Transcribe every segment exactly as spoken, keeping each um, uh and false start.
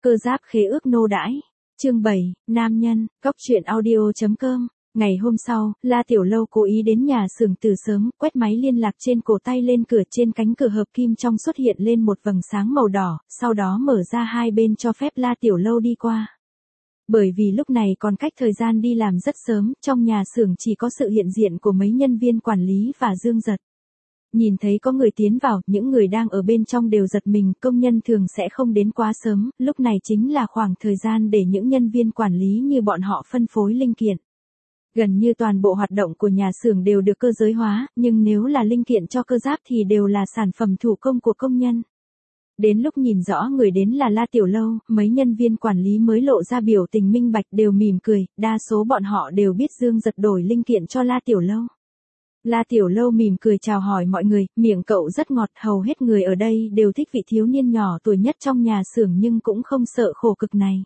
Cơ giáp khế ước nô đãi. Chương bảy, nam nhân, góc truyện audio chấm com. Ngày hôm sau, La Tiểu Lâu cố ý đến nhà xưởng từ sớm, quét máy liên lạc trên cổ tay lên cửa, trên cánh cửa hợp kim trong xuất hiện lên một vầng sáng màu đỏ, sau đó mở ra hai bên cho phép La Tiểu Lâu đi qua. Bởi vì lúc này còn cách thời gian đi làm rất sớm, trong nhà xưởng chỉ có sự hiện diện của mấy nhân viên quản lý và Dương Giật. Nhìn thấy có người tiến vào, những người đang ở bên trong đều giật mình, công nhân thường sẽ không đến quá sớm, lúc này chính là khoảng thời gian để những nhân viên quản lý như bọn họ phân phối linh kiện. Gần như toàn bộ hoạt động của nhà xưởng đều được cơ giới hóa, nhưng nếu là linh kiện cho cơ giáp thì đều là sản phẩm thủ công của công nhân. Đến lúc nhìn rõ người đến là La Tiểu Lâu, mấy nhân viên quản lý mới lộ ra biểu tình minh bạch, đều mỉm cười, đa số bọn họ đều biết Dương Giật đổi linh kiện cho La Tiểu Lâu. La Tiểu Lâu mỉm cười chào hỏi mọi người, miệng cậu rất ngọt, hầu hết người ở đây đều thích vị thiếu niên nhỏ tuổi nhất trong nhà xưởng nhưng cũng không sợ khổ cực này.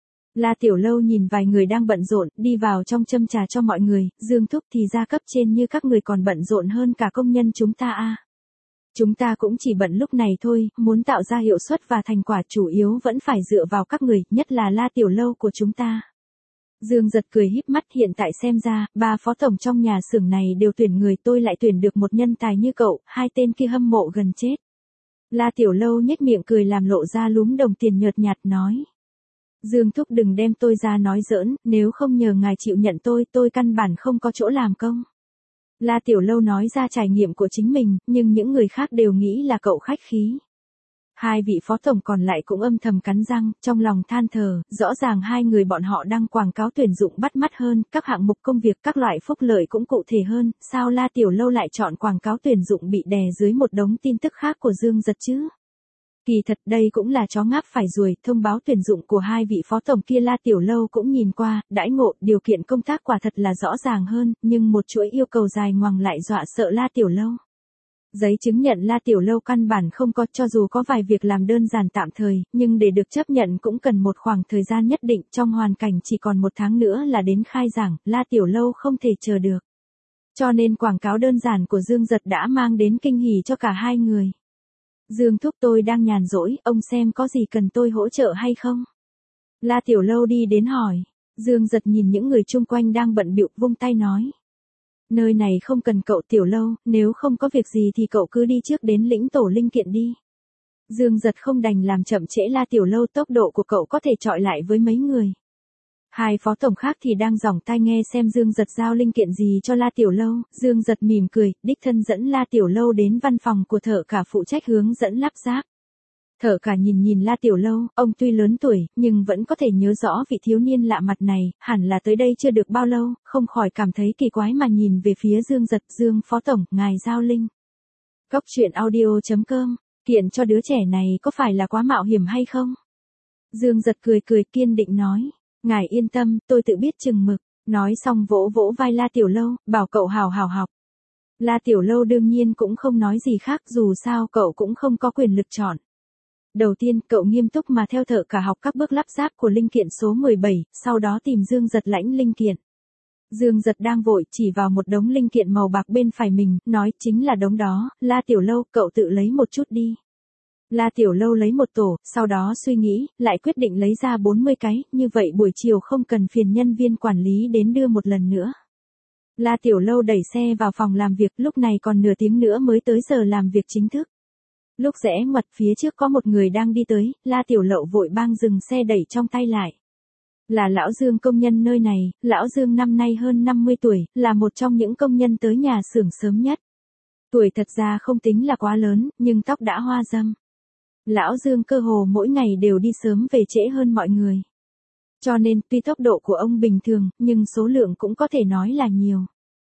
La Tiểu Lâu nhìn vài người đang bận rộn, đi vào trong châm trà cho mọi người, Dương thúc thì ra cấp trên như các người còn bận rộn hơn cả công nhân chúng ta à. Chúng ta cũng chỉ bận lúc này thôi, muốn tạo ra hiệu suất và thành quả chủ yếu vẫn phải dựa vào các người, nhất là La Tiểu Lâu của chúng ta. Dương Giật cười híp mắt, hiện tại xem ra, ba phó tổng trong nhà xưởng này đều tuyển người, tôi lại tuyển được một nhân tài như cậu, hai tên kia hâm mộ gần chết. La Tiểu Lâu nhếch miệng cười làm lộ ra lúm đồng tiền nhợt nhạt nói. Dương thúc đừng đem tôi ra nói giỡn, nếu không nhờ ngài chịu nhận tôi, tôi căn bản không có chỗ làm công. La Tiểu Lâu nói ra trải nghiệm của chính mình, nhưng những người khác đều nghĩ là cậu khách khí. Hai vị phó tổng còn lại cũng âm thầm cắn răng, trong lòng than thở, rõ ràng hai người bọn họ đăng quảng cáo tuyển dụng bắt mắt hơn, các hạng mục công việc, các loại phúc lợi cũng cụ thể hơn, sao La Tiểu Lâu lại chọn quảng cáo tuyển dụng bị đè dưới một đống tin tức khác của Dương Giật chứ? Kỳ thật đây cũng là chó ngáp phải ruồi, thông báo tuyển dụng của hai vị phó tổng kia La Tiểu Lâu cũng nhìn qua, đãi ngộ, điều kiện công tác quả thật là rõ ràng hơn, nhưng một chuỗi yêu cầu dài ngoằng lại dọa sợ La Tiểu Lâu. Giấy chứng nhận La Tiểu Lâu căn bản không có, cho dù có vài việc làm đơn giản tạm thời, nhưng để được chấp nhận cũng cần một khoảng thời gian nhất định, trong hoàn cảnh chỉ còn một tháng nữa là đến khai giảng, La Tiểu Lâu không thể chờ được. Cho nên quảng cáo đơn giản của Dương Giật đã mang đến kinh hỉ cho cả hai người. Dương thúc tôi đang nhàn rỗi, ông xem có gì cần tôi hỗ trợ hay không? La Tiểu Lâu đi đến hỏi. Dương Giật nhìn những người chung quanh đang bận bịu vung tay nói. Nơi này không cần cậu Tiểu Lâu, nếu không có việc gì thì cậu cứ đi trước đến lĩnh tổ linh kiện đi. Dương Giật không đành làm chậm trễ La Tiểu Lâu, tốc độ của cậu có thể chọi lại với mấy người. Hai phó tổng khác thì đang giỏng tai nghe xem Dương Giật giao linh kiện gì cho La Tiểu Lâu, Dương Giật mỉm cười, đích thân dẫn La Tiểu Lâu đến văn phòng của thợ cả phụ trách hướng dẫn lắp ráp. Thợ cả nhìn nhìn La Tiểu Lâu, ông tuy lớn tuổi, nhưng vẫn có thể nhớ rõ vị thiếu niên lạ mặt này, hẳn là tới đây chưa được bao lâu, không khỏi cảm thấy kỳ quái mà nhìn về phía Dương Giật, Dương phó tổng, ngài giao linh. Góc truyện audio chấm com, kiện cho đứa trẻ này có phải là quá mạo hiểm hay không? Dương Giật cười cười kiên định nói. Ngài yên tâm, tôi tự biết chừng mực, nói xong vỗ vỗ vai La Tiểu Lâu, bảo cậu hào hào học. La Tiểu Lâu đương nhiên cũng không nói gì khác, dù sao cậu cũng không có quyền lực chọn. Đầu tiên, cậu nghiêm túc mà theo thợ cả học các bước lắp ráp của linh kiện số mười bảy, sau đó tìm Dương Giật lãnh linh kiện. Dương Giật đang vội chỉ vào một đống linh kiện màu bạc bên phải mình, nói chính là đống đó, La Tiểu Lâu, cậu tự lấy một chút đi. La Tiểu Lâu lấy một tổ, sau đó suy nghĩ, lại quyết định lấy ra bốn mươi cái, như vậy buổi chiều không cần phiền nhân viên quản lý đến đưa một lần nữa. La Tiểu Lâu đẩy xe vào phòng làm việc, lúc này còn nửa tiếng nữa mới tới giờ làm việc chính thức. Lúc rẽ ngoặt phía trước có một người đang đi tới, La Tiểu Lâu vội bang dừng xe đẩy trong tay lại. Là lão Dương, công nhân nơi này, lão Dương năm nay hơn năm mươi tuổi, là một trong những công nhân tới nhà xưởng sớm nhất. Tuổi thật ra không tính là quá lớn, nhưng tóc đã hoa râm. Lão Dương cơ hồ mỗi ngày đều đi sớm về trễ hơn mọi người. Cho nên tuy tốc độ của ông bình thường, nhưng số lượng cũng có thể nói là nhiều.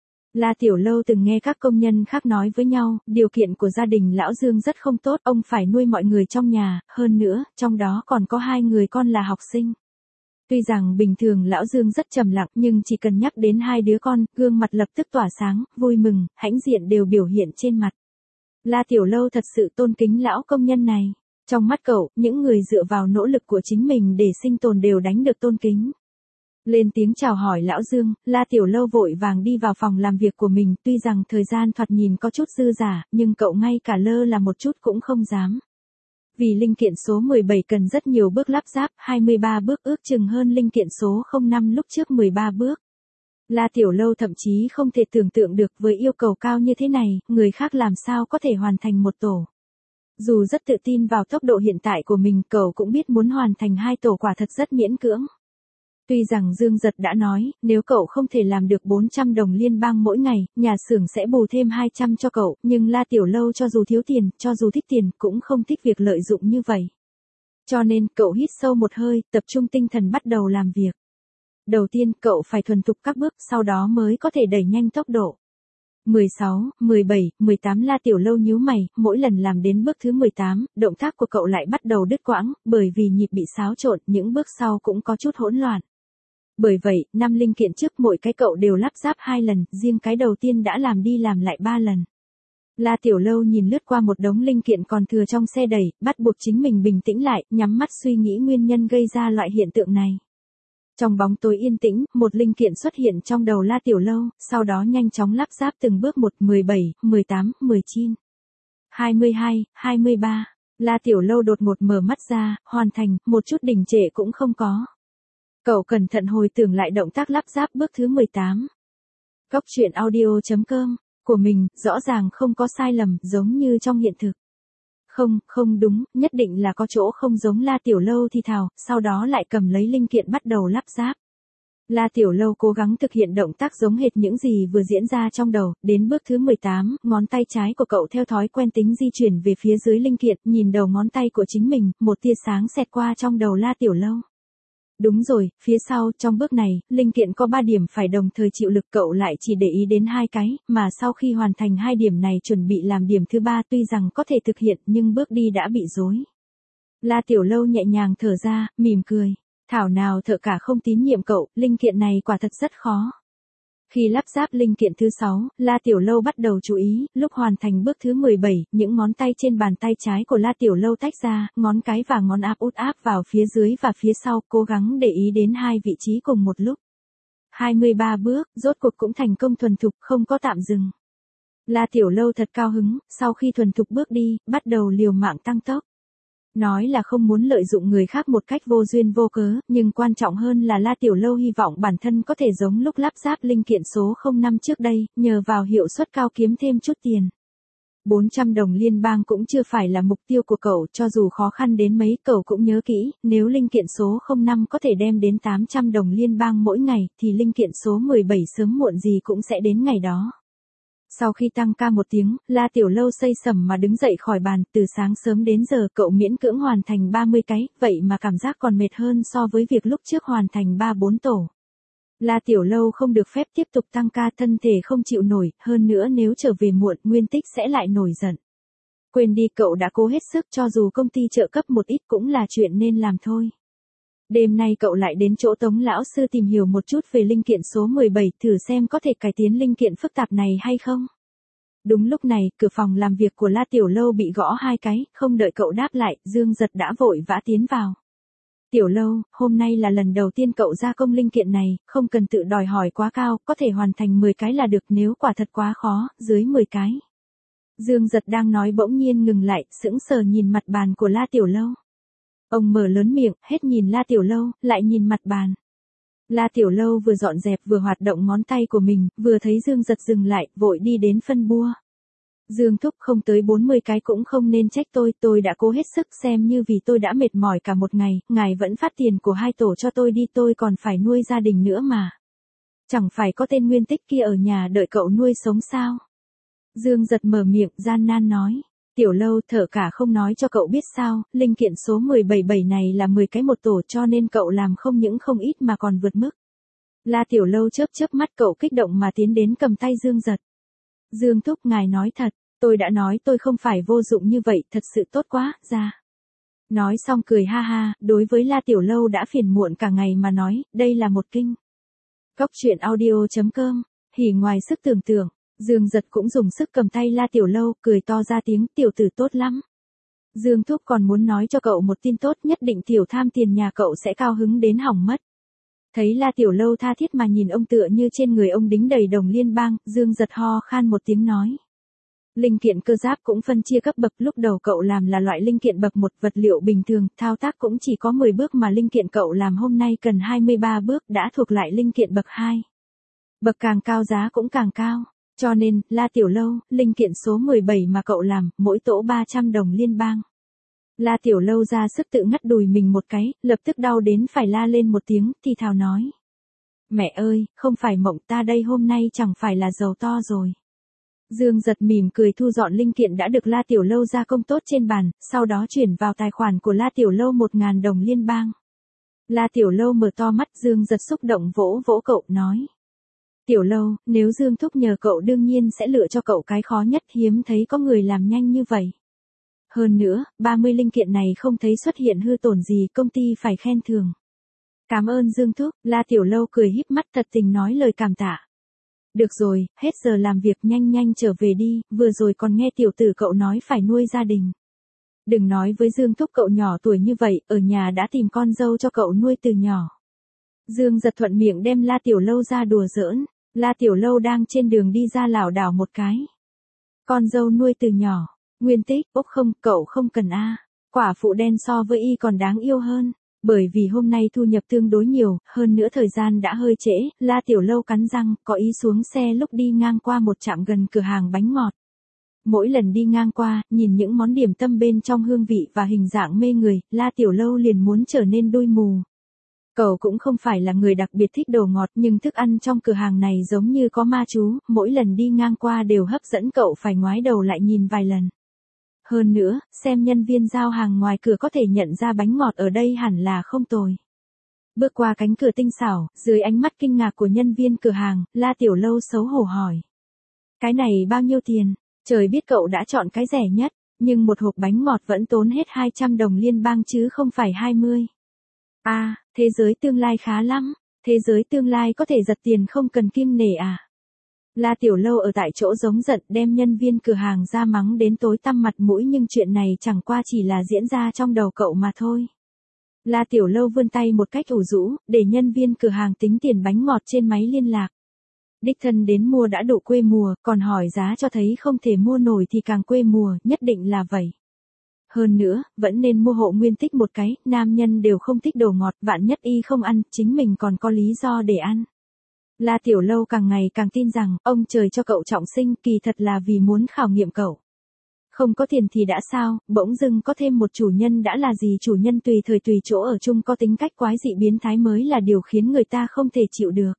La Tiểu Lâu từng nghe các công nhân khác nói với nhau, điều kiện của gia đình Lão Dương rất không tốt, ông phải nuôi mọi người trong nhà, hơn nữa, trong đó còn có hai người con là học sinh. Tuy rằng bình thường Lão Dương rất trầm lặng, nhưng chỉ cần nhắc đến hai đứa con, gương mặt lập tức tỏa sáng, vui mừng, hãnh diện đều biểu hiện trên mặt. La Tiểu Lâu thật sự tôn kính lão công nhân này. Trong mắt cậu, những người dựa vào nỗ lực của chính mình để sinh tồn đều đánh được tôn kính. Lên tiếng chào hỏi Lão Dương, La Tiểu Lâu vội vàng đi vào phòng làm việc của mình, tuy rằng thời gian thoạt nhìn có chút dư dả, nhưng cậu ngay cả lơ là một chút cũng không dám. Vì linh kiện số mười bảy cần rất nhiều bước lắp ráp, hai mươi ba bước ước chừng hơn linh kiện số không năm lúc trước mười ba bước. La Tiểu Lâu thậm chí không thể tưởng tượng được với yêu cầu cao như thế này, người khác làm sao có thể hoàn thành một tổ. Dù rất tự tin vào tốc độ hiện tại của mình, cậu cũng biết muốn hoàn thành hai tổ quả thật rất miễn cưỡng. Tuy rằng Dương Giật đã nói, nếu cậu không thể làm được bốn trăm đồng liên bang mỗi ngày, nhà xưởng sẽ bù thêm hai trăm cho cậu, nhưng La Tiểu Lâu cho dù thiếu tiền, cho dù thích tiền, cũng không thích việc lợi dụng như vậy. Cho nên, cậu hít sâu một hơi, tập trung tinh thần bắt đầu làm việc. Đầu tiên, cậu phải thuần thục các bước, sau đó mới có thể đẩy nhanh tốc độ. mười sáu, mười bảy, mười tám La Tiểu Lâu nhíu mày, mỗi lần làm đến bước thứ mười tám, động tác của cậu lại bắt đầu đứt quãng, bởi vì nhịp bị xáo trộn, những bước sau cũng có chút hỗn loạn. Bởi vậy, năm linh kiện trước mỗi cái cậu đều lắp ráp hai lần, riêng cái đầu tiên đã làm đi làm lại ba lần. La Tiểu Lâu nhìn lướt qua một đống linh kiện còn thừa trong xe đẩy, bắt buộc chính mình bình tĩnh lại, nhắm mắt suy nghĩ nguyên nhân gây ra loại hiện tượng này. Trong bóng tối yên tĩnh, một linh kiện xuất hiện trong đầu La Tiểu Lâu, sau đó nhanh chóng lắp ráp từng bước một, mười bảy, mười tám, mười chín, hai mươi hai, hai mươi ba. La Tiểu Lâu đột ngột mở mắt ra, hoàn thành, một chút đình trệ cũng không có. Cậu cẩn thận hồi tưởng lại động tác lắp ráp bước thứ mười tám. Góc truyện audio chấm com của mình, rõ ràng không có sai lầm, giống như trong hiện thực. Không, không đúng, nhất định là có chỗ không giống. La Tiểu Lâu thì thào, sau đó lại cầm lấy linh kiện bắt đầu lắp ráp. La Tiểu Lâu cố gắng thực hiện động tác giống hệt những gì vừa diễn ra trong đầu, đến bước thứ mười tám, ngón tay trái của cậu theo thói quen tính di chuyển về phía dưới linh kiện, nhìn đầu ngón tay của chính mình, một tia sáng xẹt qua trong đầu La Tiểu Lâu. Đúng rồi, phía sau, trong bước này, linh kiện có ba điểm phải đồng thời chịu lực, cậu lại chỉ để ý đến hai cái, mà sau khi hoàn thành hai điểm này chuẩn bị làm điểm thứ ba, tuy rằng có thể thực hiện nhưng bước đi đã bị rối. La Tiểu Lâu nhẹ nhàng thở ra, mỉm cười. Thảo nào thợ cả không tín nhiệm cậu, linh kiện này quả thật rất khó. Khi lắp ráp linh kiện thứ sáu, La Tiểu Lâu bắt đầu chú ý, lúc hoàn thành bước thứ mười bảy, những ngón tay trên bàn tay trái của La Tiểu Lâu tách ra, ngón cái và ngón áp út áp vào phía dưới và phía sau, cố gắng để ý đến hai vị trí cùng một lúc. hai mươi ba bước, rốt cuộc cũng thành công thuần thục, không có tạm dừng. La Tiểu Lâu thật cao hứng, sau khi thuần thục bước đi, bắt đầu liều mạng tăng tốc. Nói là không muốn lợi dụng người khác một cách vô duyên vô cớ, nhưng quan trọng hơn là La Tiểu Lâu hy vọng bản thân có thể giống lúc lắp ráp linh kiện số không năm trước đây, nhờ vào hiệu suất cao kiếm thêm chút tiền. bốn trăm đồng liên bang cũng chưa phải là mục tiêu của cậu, cho dù khó khăn đến mấy, cậu cũng nhớ kỹ, nếu linh kiện số không năm có thể đem đến tám trăm đồng liên bang mỗi ngày, thì linh kiện số mười bảy sớm muộn gì cũng sẽ đến ngày đó. Sau khi tăng ca một tiếng, La Tiểu Lâu xây sẩm mà đứng dậy khỏi bàn, từ sáng sớm đến giờ cậu miễn cưỡng hoàn thành ba mươi cái, vậy mà cảm giác còn mệt hơn so với việc lúc trước hoàn thành ba bốn tổ. La Tiểu Lâu không được phép tiếp tục tăng ca, thân thể không chịu nổi, hơn nữa nếu trở về muộn, Nguyên Tích sẽ lại nổi giận. Quên đi, cậu đã cố hết sức, cho dù công ty trợ cấp một ít cũng là chuyện nên làm thôi. Đêm nay cậu lại đến chỗ Tống lão sư tìm hiểu một chút về linh kiện số mười bảy, thử xem có thể cải tiến linh kiện phức tạp này hay không. Đúng lúc này, cửa phòng làm việc của La Tiểu Lâu bị gõ hai cái, không đợi cậu đáp lại, Dương Giật đã vội vã tiến vào. Tiểu Lâu, hôm nay là lần đầu tiên cậu gia công linh kiện này, không cần tự đòi hỏi quá cao, có thể hoàn thành mười cái là được, nếu quả thật quá khó, dưới mười cái. Dương Giật đang nói bỗng nhiên ngừng lại, sững sờ nhìn mặt bàn của La Tiểu Lâu. Ông mở lớn miệng, hết nhìn La Tiểu Lâu, lại nhìn mặt bàn. La Tiểu Lâu vừa dọn dẹp vừa hoạt động ngón tay của mình, vừa thấy Dương Giật dừng lại, vội đi đến phân bua. Dương thúc, không tới bốn mươi cái cũng không nên trách tôi, tôi đã cố hết sức, xem như vì tôi đã mệt mỏi cả một ngày, ngài vẫn phát tiền của hai tổ cho tôi đi, tôi còn phải nuôi gia đình nữa mà. Chẳng phải có tên Nguyên Tích kia ở nhà đợi cậu nuôi sống sao? Dương Giật mở miệng, gian nan nói. Tiểu Lâu, thợ cả không nói cho cậu biết sao, linh kiện số mười bảy bảy này là mười cái một tổ, cho nên cậu làm không những không ít mà còn vượt mức. La Tiểu Lâu chớp chớp mắt, cậu kích động mà tiến đến cầm tay Dương Giật. Dương thúc, ngài nói thật, tôi đã nói tôi không phải vô dụng như vậy, thật sự tốt quá, ra. Nói xong cười ha ha, đối với La Tiểu Lâu đã phiền muộn cả ngày mà nói, đây là một kinh. Góc truyện audio chấm com, hỉ ngoài sức tưởng tượng. Dương Giật cũng dùng sức cầm tay La Tiểu Lâu, cười to ra tiếng, tiểu tử tốt lắm. Dương thúc còn muốn nói cho cậu một tin tốt, nhất định tiểu tham tiền nhà cậu sẽ cao hứng đến hỏng mất. Thấy La Tiểu Lâu tha thiết mà nhìn ông tựa như trên người ông đính đầy đồng liên bang, Dương Giật ho khan một tiếng nói. Linh kiện cơ giáp cũng phân chia cấp bậc, lúc đầu cậu làm là loại linh kiện bậc một, vật liệu bình thường, thao tác cũng chỉ có mười bước mà linh kiện cậu làm hôm nay cần hai mươi ba bước, đã thuộc lại linh kiện bậc hai. Bậc càng cao giá cũng càng cao, cho nên, La Tiểu Lâu, linh kiện số mười bảy mà cậu làm, mỗi tổ ba trăm đồng liên bang. La Tiểu Lâu ra sức tự ngắt đùi mình một cái, lập tức đau đến phải la lên một tiếng, thì thào nói. Mẹ ơi, không phải mộng, ta đây hôm nay chẳng phải là giàu to rồi. Dương Giật mỉm cười thu dọn linh kiện đã được La Tiểu Lâu gia công tốt trên bàn, sau đó chuyển vào tài khoản của La Tiểu Lâu một nghìn đồng liên bang. La Tiểu Lâu mở to mắt, Dương Giật xúc động vỗ vỗ cậu, nói. Tiểu Lâu, nếu Dương Thúc nhờ cậu đương nhiên sẽ lựa cho cậu cái khó nhất, hiếm thấy có người làm nhanh như vậy. Hơn nữa, ba mươi linh kiện này không thấy xuất hiện hư tổn gì, công ty phải khen thưởng. Cảm ơn Dương Thúc, La Tiểu Lâu cười híp mắt thật tình nói lời cảm tạ. Được rồi, hết giờ làm việc, nhanh nhanh trở về đi, vừa rồi còn nghe tiểu tử cậu nói phải nuôi gia đình. Đừng nói với Dương Thúc cậu nhỏ tuổi như vậy, ở nhà đã tìm con dâu cho cậu nuôi từ nhỏ. Dương Giật thuận miệng đem La Tiểu Lâu ra đùa giỡn, La Tiểu Lâu đang trên đường đi ra lảo đảo một cái. Con dâu nuôi từ nhỏ, Nguyên Tích, ốc không, cậu không cần a. Quả phụ đen so với y còn đáng yêu hơn. Bởi vì hôm nay thu nhập tương đối nhiều, hơn nữa thời gian đã hơi trễ, La Tiểu Lâu cắn răng, có ý xuống xe lúc đi ngang qua một trạm gần cửa hàng bánh ngọt. Mỗi lần đi ngang qua, nhìn những món điểm tâm bên trong hương vị và hình dạng mê người, La Tiểu Lâu liền muốn trở nên đôi mù. Cậu cũng không phải là người đặc biệt thích đồ ngọt, nhưng thức ăn trong cửa hàng này giống như có ma chú, mỗi lần đi ngang qua đều hấp dẫn cậu phải ngoái đầu lại nhìn vài lần. Hơn nữa, xem nhân viên giao hàng ngoài cửa có thể nhận ra bánh ngọt ở đây hẳn là không tồi. Bước qua cánh cửa tinh xảo, dưới ánh mắt kinh ngạc của nhân viên cửa hàng, La Tiểu Lâu xấu hổ hỏi. Cái này bao nhiêu tiền? Trời biết cậu đã chọn cái rẻ nhất, nhưng một hộp bánh ngọt vẫn tốn hết hai trăm đồng liên bang chứ không phải hai mươi. À, thế giới tương lai khá lắm, thế giới tương lai có thể giật tiền không cần kiêng nể à? La Tiểu Lâu ở tại chỗ giống giận, đem nhân viên cửa hàng ra mắng đến tối tăm mặt mũi, nhưng chuyện này chẳng qua chỉ là diễn ra trong đầu cậu mà thôi. La Tiểu Lâu vươn tay một cách ủ rũ, để nhân viên cửa hàng tính tiền bánh ngọt trên máy liên lạc. Đích thân đến mua đã đủ quê mùa, còn hỏi giá cho thấy không thể mua nổi thì càng quê mùa, nhất định là vậy. Hơn nữa, vẫn nên mua hộ Nguyên Tích một cái, nam nhân đều không thích đồ ngọt, vạn nhất y không ăn, chính mình còn có lý do để ăn. La Tiểu Lâu càng ngày càng tin rằng, ông trời cho cậu trọng sinh, kỳ thật là vì muốn khảo nghiệm cậu. Không có tiền thì đã sao, bỗng dưng có thêm một chủ nhân đã là gì, chủ nhân tùy thời tùy chỗ ở chung có tính cách quái dị biến thái mới là điều khiến người ta không thể chịu được.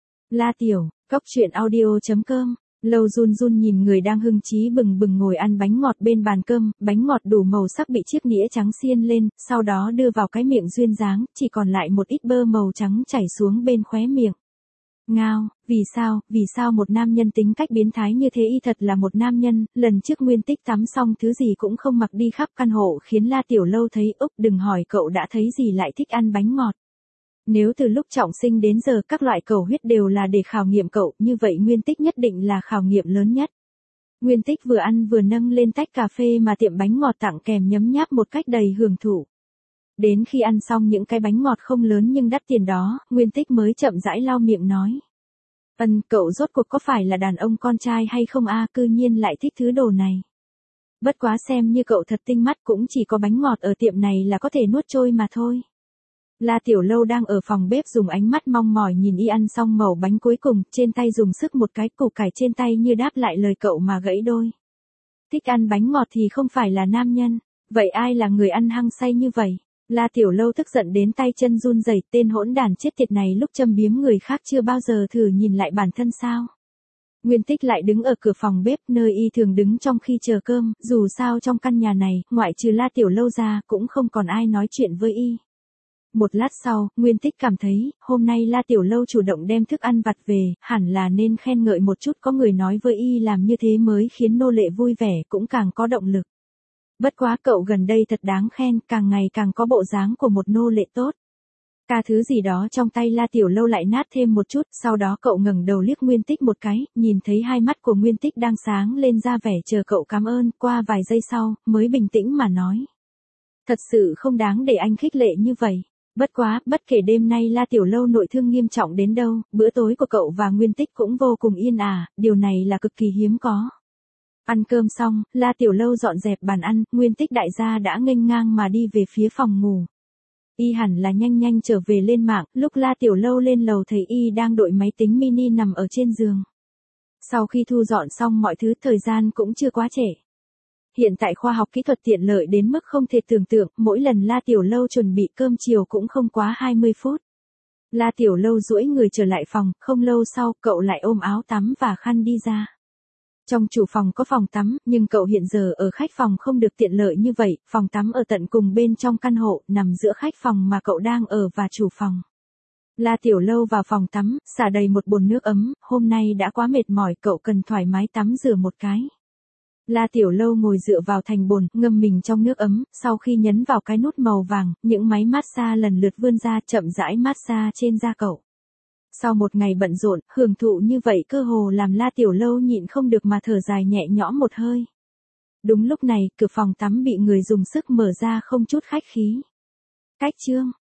La Tiểu, cóc truyện audio chấm com. Lâu run run nhìn người đang hưng chí bừng bừng ngồi ăn bánh ngọt bên bàn cơm, bánh ngọt đủ màu sắc bị chiếc nĩa trắng xiên lên, sau đó đưa vào cái miệng duyên dáng, chỉ còn lại một ít bơ màu trắng chảy xuống bên khóe miệng. Ngao, vì sao, vì sao một nam nhân tính cách biến thái như thế y thật là một nam nhân, lần trước Nguyên Tích tắm xong thứ gì cũng không mặc đi khắp căn hộ khiến La Tiểu Lâu thấy úc, đừng hỏi cậu đã thấy gì lại thích ăn bánh ngọt. Nếu từ lúc trọng sinh đến giờ các loại cầu huyết đều là để khảo nghiệm cậu, như vậy Nguyên Tích nhất định là khảo nghiệm lớn nhất. Nguyên Tích vừa ăn vừa nâng lên tách cà phê mà tiệm bánh ngọt tặng kèm nhấm nháp một cách đầy hưởng thụ. Đến khi ăn xong những cái bánh ngọt không lớn nhưng đắt tiền đó, Nguyên Tích mới chậm rãi lau miệng nói. Ân, cậu rốt cuộc có phải là đàn ông con trai hay không a, cư nhiên lại thích thứ đồ này. Bất quá xem như cậu thật tinh mắt, cũng chỉ có bánh ngọt ở tiệm này là có thể nuốt trôi mà thôi. La Tiểu Lâu đang ở phòng bếp dùng ánh mắt mong mỏi nhìn y ăn xong mẩu bánh cuối cùng, trên tay dùng sức một cái, củ cải trên tay như đáp lại lời cậu mà gãy đôi. Thích ăn bánh ngọt thì không phải là nam nhân, vậy ai là người ăn hăng say như vậy? La Tiểu Lâu tức giận đến tay chân run rẩy, tên hỗn đàn chết tiệt này lúc châm biếm người khác chưa bao giờ thử nhìn lại bản thân sao? Nguyên Tích lại đứng ở cửa phòng bếp nơi y thường đứng trong khi chờ cơm, dù sao trong căn nhà này, ngoại trừ La Tiểu Lâu ra, cũng không còn ai nói chuyện với y. Một lát sau, Nguyên Tích cảm thấy, hôm nay La Tiểu Lâu chủ động đem thức ăn vặt về, hẳn là nên khen ngợi một chút, có người nói với y làm như thế mới khiến nô lệ vui vẻ, cũng càng có động lực. Bất quá cậu gần đây thật đáng khen, càng ngày càng có bộ dáng của một nô lệ tốt. Ca thứ gì đó trong tay La Tiểu Lâu lại nát thêm một chút, sau đó cậu ngẩng đầu liếc Nguyên Tích một cái, nhìn thấy hai mắt của Nguyên Tích đang sáng lên ra vẻ chờ cậu cảm ơn, qua vài giây sau, mới bình tĩnh mà nói. Thật sự không đáng để anh khích lệ như vậy. Bất quá, bất kể đêm nay La Tiểu Lâu nội thương nghiêm trọng đến đâu, bữa tối của cậu và Nguyên Tích cũng vô cùng yên ả, điều này là cực kỳ hiếm có. Ăn cơm xong, La Tiểu Lâu dọn dẹp bàn ăn, Nguyên Tích đại gia đã nghênh ngang mà đi về phía phòng ngủ. Y hẳn là nhanh nhanh trở về lên mạng, lúc La Tiểu Lâu lên lầu thấy Y đang đội máy tính mini nằm ở trên giường. Sau khi thu dọn xong mọi thứ, thời gian cũng chưa quá trễ. Hiện tại khoa học kỹ thuật tiện lợi đến mức không thể tưởng tượng, mỗi lần La Tiểu Lâu chuẩn bị cơm chiều cũng không quá hai mươi phút. La Tiểu Lâu duỗi người trở lại phòng, không lâu sau, cậu lại ôm áo tắm và khăn đi ra. Trong chủ phòng có phòng tắm, nhưng cậu hiện giờ ở khách phòng không được tiện lợi như vậy, phòng tắm ở tận cùng bên trong căn hộ, nằm giữa khách phòng mà cậu đang ở và chủ phòng. La Tiểu Lâu vào phòng tắm, xả đầy một bồn nước ấm, hôm nay đã quá mệt mỏi, cậu cần thoải mái tắm rửa một cái. La Tiểu Lâu ngồi dựa vào thành bồn, ngâm mình trong nước ấm, sau khi nhấn vào cái nút màu vàng, những máy massage lần lượt vươn ra, chậm rãi massage trên da cậu. Sau một ngày bận rộn, hưởng thụ như vậy cơ hồ làm La Tiểu Lâu nhịn không được mà thở dài nhẹ nhõm một hơi. Đúng lúc này, cửa phòng tắm bị người dùng sức mở ra không chút khách khí. Cách chương